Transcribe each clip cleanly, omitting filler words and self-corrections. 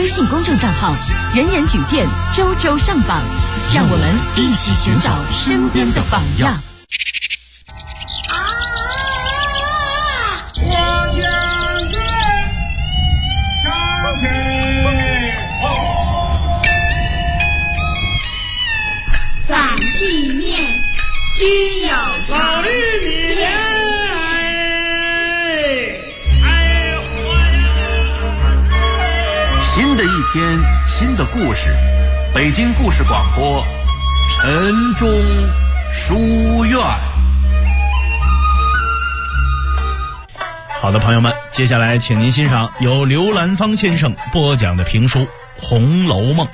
微信公众账号人人举荐，周周上榜，让我们一起寻找身边的榜样。 反地面均有老玉米莲， 新的一天，新的故事，北京故事广播，晨钟书院。 好的，朋友们，接下来请您欣赏由刘兰芳先生播讲的评书《红楼梦》。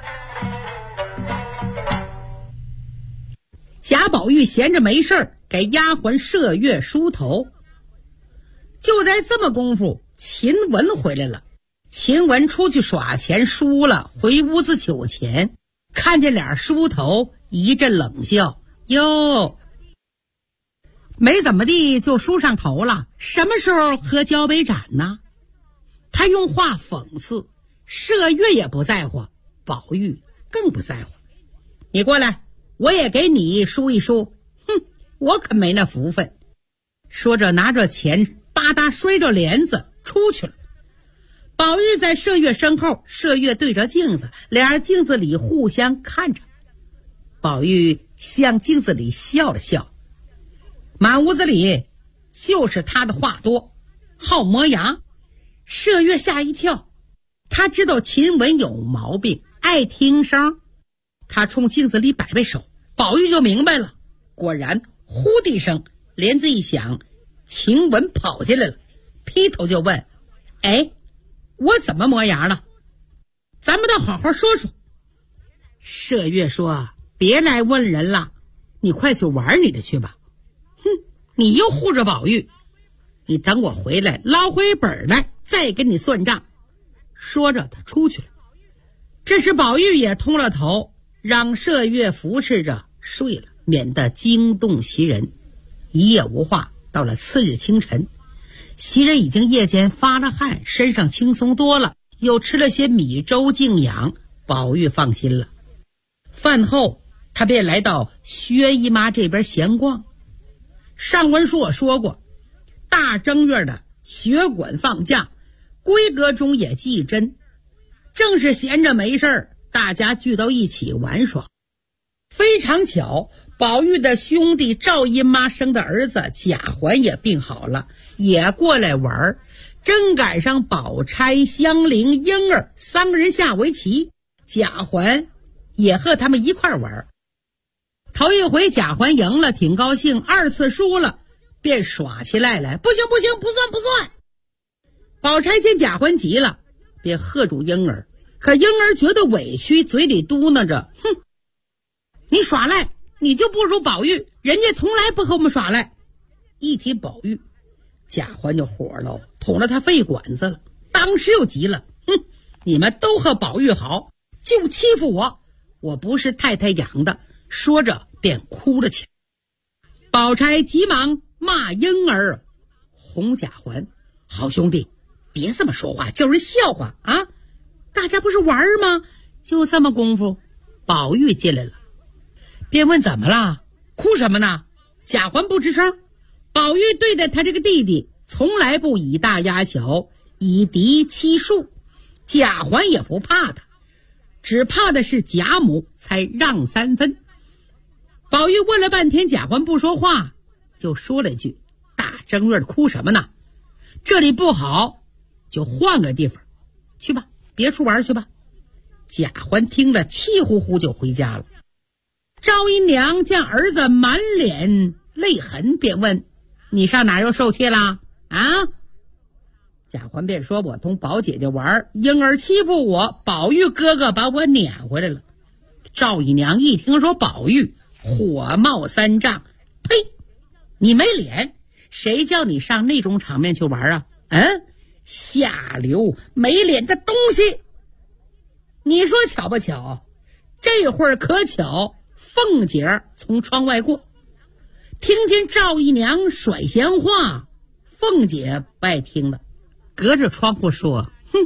贾宝玉闲着没事给丫鬟麝月梳头，就在这么功夫，秦雯回来了。秦雯出去耍钱输了，回屋子取钱，看见俩梳头，一阵冷笑：哟，没怎么地就梳上头了，什么时候喝交杯盏呢？他用话讽刺，麝月也不在乎，宝玉更不在乎。你过来，我也给你梳一梳。哼，我可没那福分。说着拿着钱吧嗒摔着帘子出去了。宝玉在麝月身后，麝月对着镜子，俩镜子里互相看着。宝玉向镜子里笑了笑，满屋子里就是他的话多，好磨牙。麝月吓一跳，他知道秦雯有毛病，爱听声。他冲镜子里摆摆手，宝玉就明白了。果然呼的一声，帘子一响，秦雯跑进来了，劈头就问：哎，我怎么磨牙了？咱们倒好好说说。麝月说：别来问人了，你快去玩你的去吧。哼，你又护着宝玉，你等我回来捞回本来再跟你算账。说着他出去了。这时宝玉也通了头，让麝月扶持着睡了，免得惊动袭人。一夜无话，到了次日清晨，袭人已经夜间发了汗，身上轻松多了，又吃了些米粥静养，宝玉放心了。饭后他便来到薛姨妈这边闲逛。上文书我说过，大正月的学馆放假，闺阁中也祭真，正是闲着没事，大家聚到一起玩耍。非常巧，宝玉的兄弟赵姨妈生的儿子贾环也病好了，也过来玩，正赶上宝钗、香菱、莺儿三个人下围棋，贾环也和他们一块玩。头一回贾环赢了，挺高兴；二次输了，便耍起来来，不行不行，不算不算。宝钗见贾环急了，便喝住莺儿，可莺儿觉得委屈，嘴里嘟囔着：哼，你耍赖，你就不如宝玉，人家从来不和我们耍赖。一提宝玉，贾环就火了，捅了他肺管子了，当时又急了：哼，你们都和宝玉好，就欺负我，我不是太太养的。说着便哭了起来。宝钗急忙骂婴儿，哄贾环：好兄弟，别这么说话，叫人笑话啊！大家不是玩吗？就这么功夫，宝玉进来了，便问怎么了，哭什么呢？贾环不吱声。宝玉对待他这个弟弟，从来不以大压小，以敌欺术，贾环也不怕他，只怕的是贾母才让3分。宝玉问了半天，贾环不说话，就说了一句：大正月的哭什么呢？这里不好，就换个地方去吧，别处玩去吧。贾环听了，气呼呼就回家了。赵姨娘见儿子满脸泪痕，便问：你上哪儿又受气啦？啊？贾环便说：我同宝姐姐玩，婴儿欺负我，宝玉哥哥把我撵回来了。赵姨娘一听说宝玉，火冒三丈：呸！你没脸，谁叫你上那种场面去玩啊？下流没脸的东西！你说巧不巧？这会儿可巧，凤姐从窗外过，听见赵姨娘甩闲话，凤姐不爱听了，隔着窗户说：哼，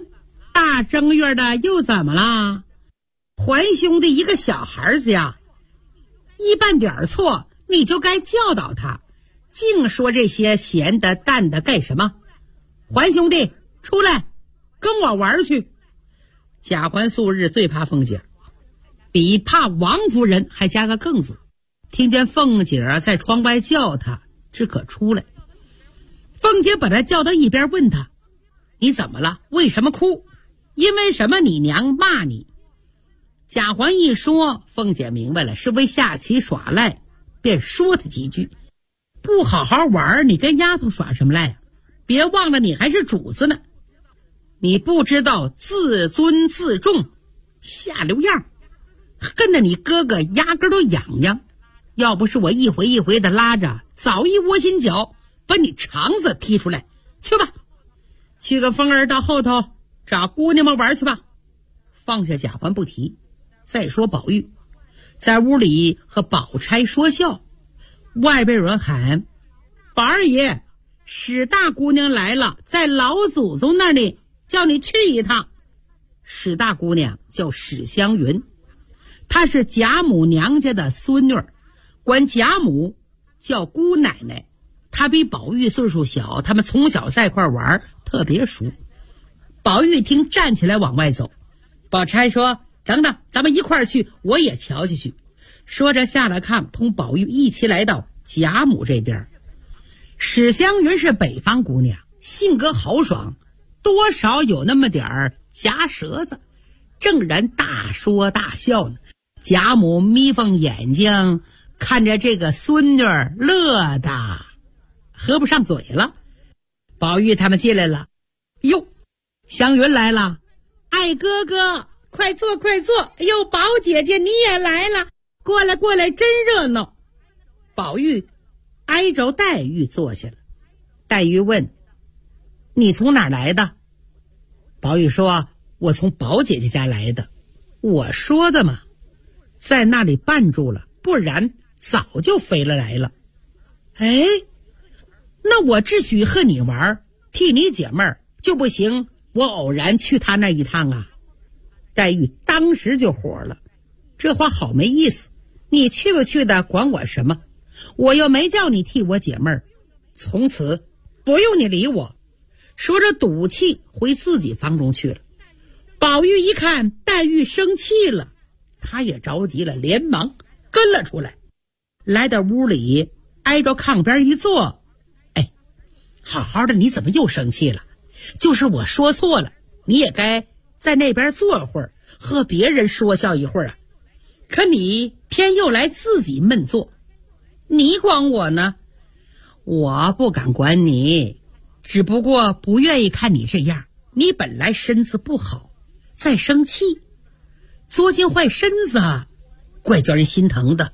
大正月的又怎么啦？还兄弟一个小孩子呀，一办点错你就该教导他，净说这些闲的淡的干什么？还兄弟出来跟我玩去。贾环素日最怕凤姐，比怕王夫人还加个更字。听见凤姐在窗外叫他，只可出来。凤姐把他叫到一边，问他：你怎么了？为什么哭？因为什么？你娘骂你。贾环一说，凤姐明白了，是为下棋耍赖，便说他几句：不好好玩，你跟丫头耍什么赖啊？别忘了你还是主子呢，你不知道自尊自重，下流样，恨得你哥哥压根都痒痒。要不是我一回一回的拉着，早一窝心脚把你肠子踢出来。去吧，去个风儿到后头找姑娘们玩去吧。放下贾环不提。再说宝玉在屋里和宝钗说笑，外边有人喊：宝二爷，史大姑娘来了，在老祖宗那里叫你去一趟。史大姑娘叫史湘云，她是贾母娘家的孙女，管贾母叫姑奶奶。她比宝玉岁数小，他们从小在一块玩，特别熟。宝玉听，站起来往外走。宝钗说：等等，咱们一块儿去，我也瞧瞧去。说着下了炕，同宝玉一起来到贾母这边。史湘云是北方姑娘，性格豪爽，多少有那么点儿夹舌子，正然大说大笑呢。贾母眯缝眼睛看着这个孙女乐的合不上嘴了。宝玉他们进来了，哟，湘云来了，爱哥哥快坐快坐，哎呦，宝姐姐你也来了，过来过来，真热闹。宝玉挨着黛玉坐下了。黛玉问：你从哪儿来的？宝玉说：我从宝姐姐家来的。我说的嘛，在那里绊住了，不然早就飞了来了。哎，那我只许和你玩，替你解闷儿就不行，我偶然去他那一趟啊。黛玉当时就火了，这话好没意思，你去不去的管我什么？我又没叫你替我解闷儿，从此不用你理我。说着赌气回自己房中去了。宝玉一看黛玉生气了，他也着急了，连忙跟了出来，来到屋里挨着炕边一坐。哎，好好的你怎么又生气了？就是我说错了，你也该在那边坐会儿，和别人说笑一会儿啊。可你偏又来自己闷坐，你管我呢？我不敢管你，只不过不愿意看你这样，你本来身子不好，再生气作践坏身子，怪叫人心疼的。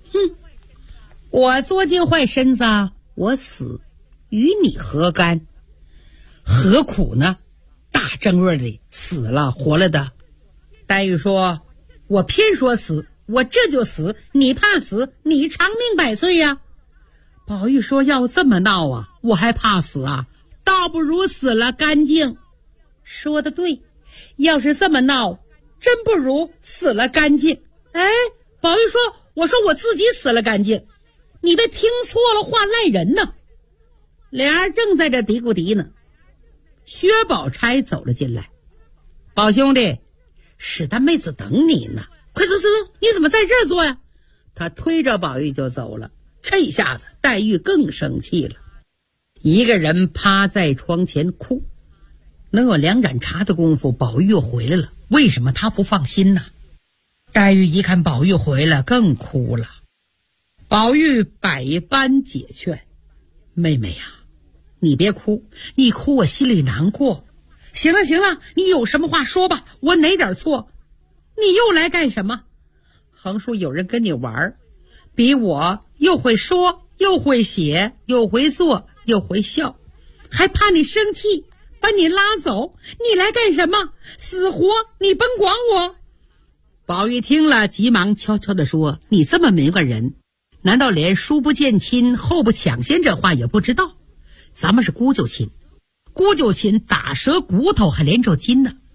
我作践坏身子，我死与你何干？何苦呢？大正月里死了活了的。黛玉说：我偏说死，我这就死，你怕死，你长命百岁呀。宝玉说：要这么闹啊，我还怕死啊，倒不如死了干净。说得对，要是这么闹，真不如死了干净。哎，宝玉说：我说我自己死了干净，你这听错了话，赖人呢。俩人正在这嘀咕嘀呢，薛宝钗走了进来。宝兄弟，史大妹子等你呢，快走走走，你怎么在这儿坐呀？他推着宝玉就走了。这一下子黛玉更生气了，一个人趴在窗前哭。能有2盏茶的功夫，宝玉又回来了，为什么他不放心呢？黛玉一看宝玉回来，更哭了。宝玉百般解劝：妹妹呀，你别哭，你哭我心里难过。行了行了，你有什么话说吧，我哪点错？你又来干什么？横竖有人跟你玩，比我又会说又会写又会做又会笑，还怕你生气把你拉走，你来干什么？死活你甭管我。宝玉听了急忙悄悄地说：你这么明个人，难道连书不见亲后不抢先这话也不知道？咱们是姑舅亲，姑舅亲打折骨头还连着筋呢，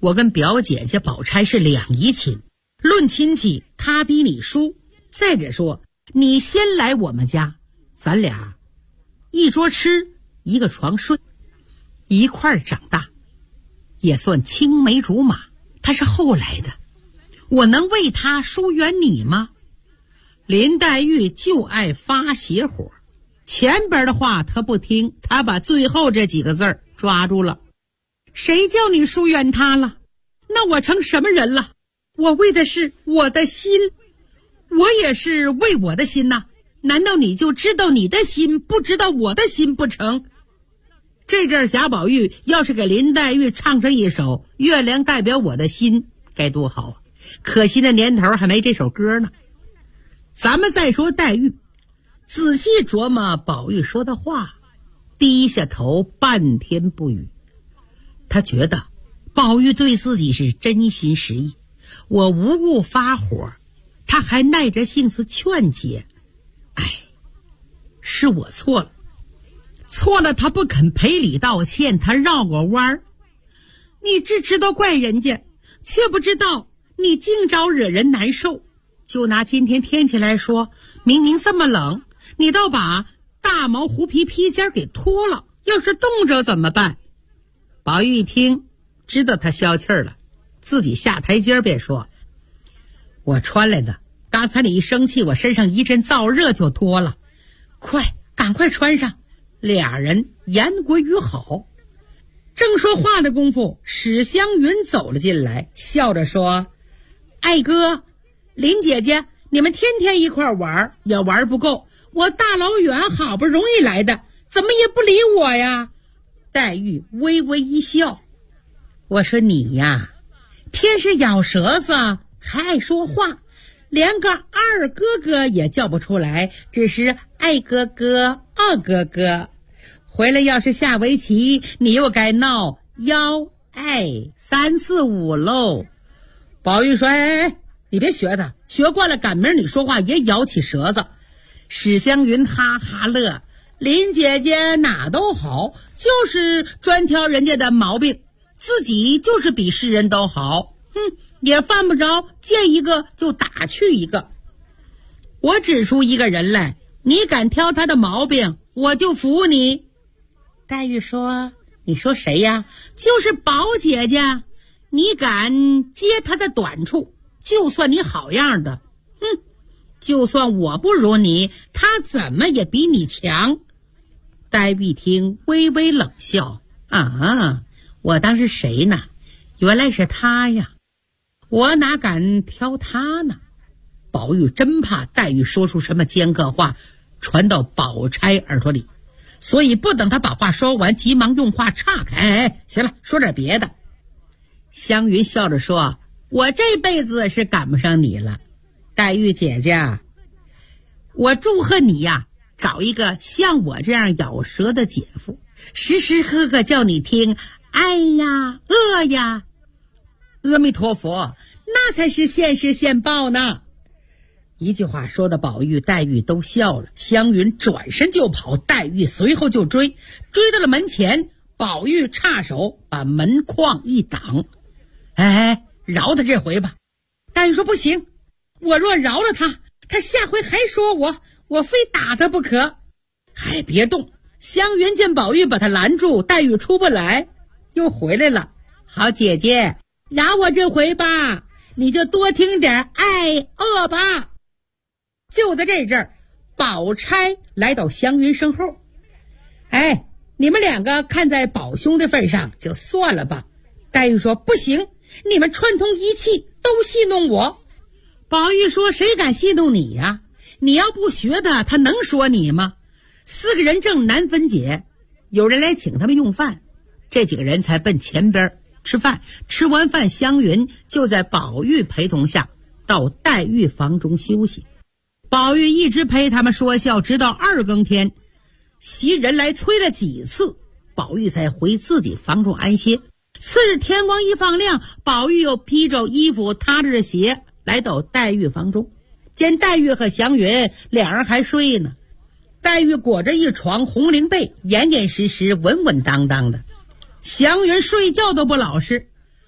我跟表姐姐宝钗是两姨亲，论亲戚她比你叔。再者说，你先来我们家，咱俩一桌吃，一个床睡，一块儿长大，也算青梅竹马。她是后来的，我能为她疏远你吗？林黛玉就爱发邪火，前边的话她不听，她把最后这几个字儿抓住了。谁叫你疏远她了？那我成什么人了？我为的是我的心，我也是为我的心呐。难道你就知道你的心，不知道我的心不成？这阵贾宝玉要是给林黛玉唱上一首《月亮代表我的心》，该多好啊！可惜那年头还没这首歌呢。咱们再说黛玉，仔细琢磨宝玉说的话，低下头半天不语。他觉得宝玉对自己是真心实意，我无故发火，他还耐着性子劝解。是我错了，他不肯赔礼道歉，他绕过弯儿。你只知道怪人家，却不知道你净招惹人难受。就拿今天天气来说，明明这么冷，你倒把大毛狐皮披肩给脱了，要是冻着怎么办？宝玉一听，知道他消气儿了，自己下台阶便说：我穿来的，刚才你一生气，我身上一阵燥热就脱了，赶快穿上。俩人言归于好。正说话的功夫，史湘云走了进来，笑着说：爱哥，林姐姐，你们天天一块玩，也玩不够，我大老远好不容易来的，怎么也不理我呀？黛玉微微一笑，我说你呀，偏是咬舌子，还爱说话，连个二哥哥也叫不出来，只是爱哥哥、二哥哥。回来要是下围棋，你又该闹1、2、3、4、5喽。宝玉说：你别学他，学惯了赶明你说话也咬起舌子。史湘云哈哈乐，林姐姐哪都好，就是专挑人家的毛病，自己就是比世人都好，也犯不着见一个就打去一个。我指出一个人来，你敢挑他的毛病，我就服你。黛玉说：你说谁呀？就是宝姐姐，你敢揭他的短处，就算你好样的，就算我不如你，他怎么也比你强。黛玉听微微冷笑：我当是谁呢？原来是他呀，我哪敢挑他呢？宝玉真怕黛玉说出什么尖刻话传到宝钗耳朵里，所以不等他把话说完，急忙用话岔开。行了，说点别的。湘云笑着说：我这辈子是赶不上你了，黛玉姐姐，我祝贺你呀，找一个像我这样咬舌的姐夫，时时刻刻叫你听哎呀呀，阿弥陀佛，那才是现世现报呢。一句话说的宝玉黛玉都笑了。湘云转身就跑，黛玉随后就追到了门前，宝玉插手把门框一挡：饶他这回吧。黛玉说：不行，我若饶了他，他下回还说我非打他不可。别动。湘云见宝玉把他拦住，黛玉出不来，又回来了。好姐姐，饶我这回吧，你就多听点吧。就在这阵儿，宝钗来到湘云身后。你们两个看在宝兄的份上，就算了吧。黛玉说：不行，你们串通一气，都戏弄我。宝玉说：谁敢戏弄你呀？你要不学他，他能说你吗？4个人正难分解，有人来请他们用饭，这几个人才奔前边吃饭。吃完饭，湘云就在宝玉陪同下到黛玉房中休息。宝玉一直陪他们说笑，直到2更天，袭人来催了几次，宝玉才回自己房中安歇。次日天光一放亮，宝玉又披着衣服，踏着鞋来到黛玉房中，见黛玉和湘云两人还睡呢。黛玉裹着一床红绫被，严严实实稳稳当当的。湘云睡觉都不老实，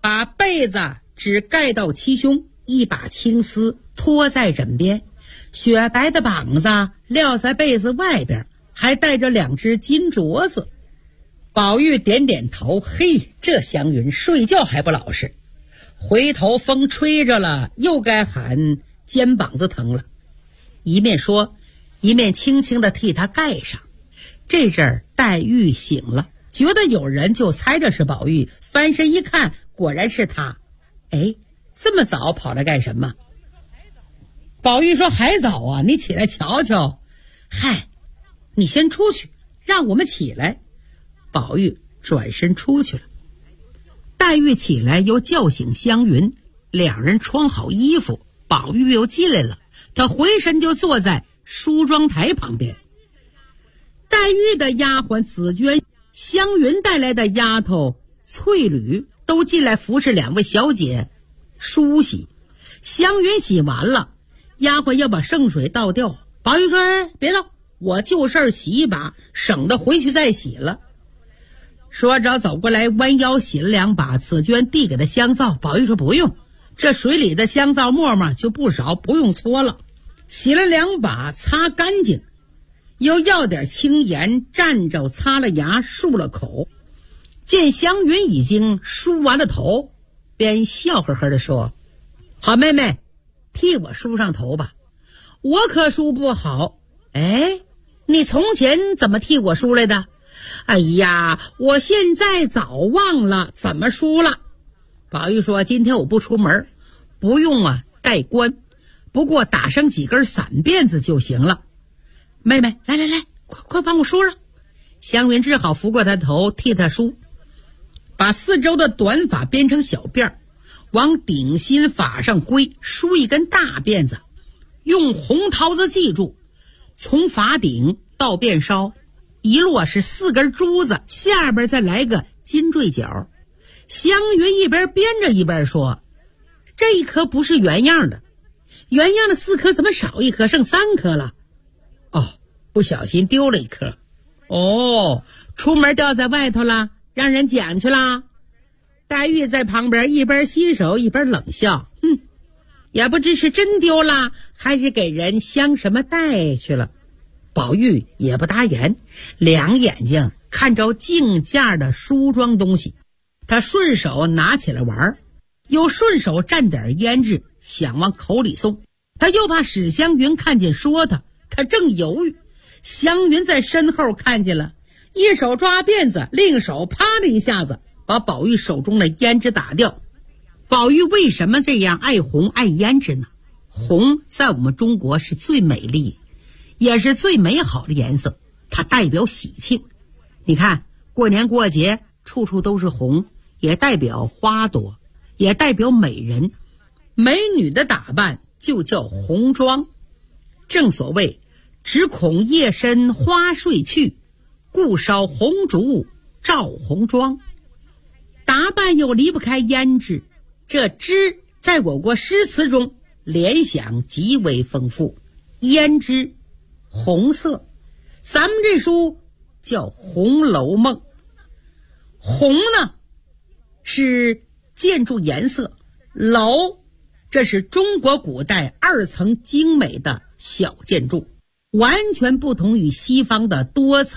把被子只盖到其胸，一把青丝拖在枕边，雪白的膀子撂在被子外边，还带着2只金镯子。宝玉点点头，嘿，这湘云睡觉还不老实，回头风吹着了，又该喊肩膀子疼了。一面说，一面轻轻地替他盖上。这阵儿黛玉醒了，觉得有人，就猜着是宝玉，翻身一看，果然是他。哎，这么早跑来干什么？宝玉说：还早啊，你起来瞧瞧。嗨，你先出去，让我们起来。宝玉转身出去了。黛玉起来又叫醒湘云，两人穿好衣服，宝玉又进来了，他回身就坐在梳妆台旁边。黛玉的丫鬟紫鹃、湘云带来的丫头翠缕都进来服侍2位小姐梳洗。湘云洗完了，丫鬟要把圣水倒掉，宝玉说：哎，别倒，我就事儿洗一把，省得回去再洗了。说着走过来，弯腰洗了2把，紫鹃递给他香皂，宝玉说不用，这水里的香皂沫沫就不少，不用搓了。洗了2把，擦干净，又要点清盐，蘸着擦了牙，漱了口。见湘云已经梳完了头，便笑呵呵地说：好妹妹，替我梳上头吧，我可梳不好。哎，你从前怎么替我梳来的？哎呀，我现在早忘了怎么梳了。宝玉说：今天我不出门，不用戴冠，不过打上几根散辫子就行了。妹妹，来，快帮我梳上。湘云只好扶过他头，替他梳，把4周的短发编成小辫儿，往顶心发上归，梳一根大辫子，用红桃子系住，从发顶到辫梢一落是4根珠子，下边再来个金坠角。湘云一边编着一边说：这一颗不是原样的，原样的4颗怎么少1颗，剩3颗了？哦，不小心丢了1颗。哦，出门掉在外头了，让人捡去了。黛玉在旁边一边洗手一边冷笑，也不知是真丢了，还是给人镶什么带去了。宝玉也不答言，2眼睛看着镜架的梳妆东西，他顺手拿起来玩，又顺手蘸点胭脂，想往口里送。他又怕史湘云看见说他正犹豫，湘云在身后看见了，一手抓辫子，另一手啪的一下子把宝玉手中的胭脂打掉。宝玉为什么这样爱红爱胭脂呢？红在我们中国是最美丽也是最美好的颜色，它代表喜庆。你看过年过节处处都是红，也代表花朵，也代表美人。美女的打扮就叫红妆。正所谓只恐夜深花睡去，故烧红烛照红妆。打扮又离不开胭脂，这脂在我国诗词中联想极为丰富。胭脂红色，咱们这书叫《红楼梦》。红呢是建筑颜色，楼这是中国古代2层精美的小建筑，完全不同于西方的多层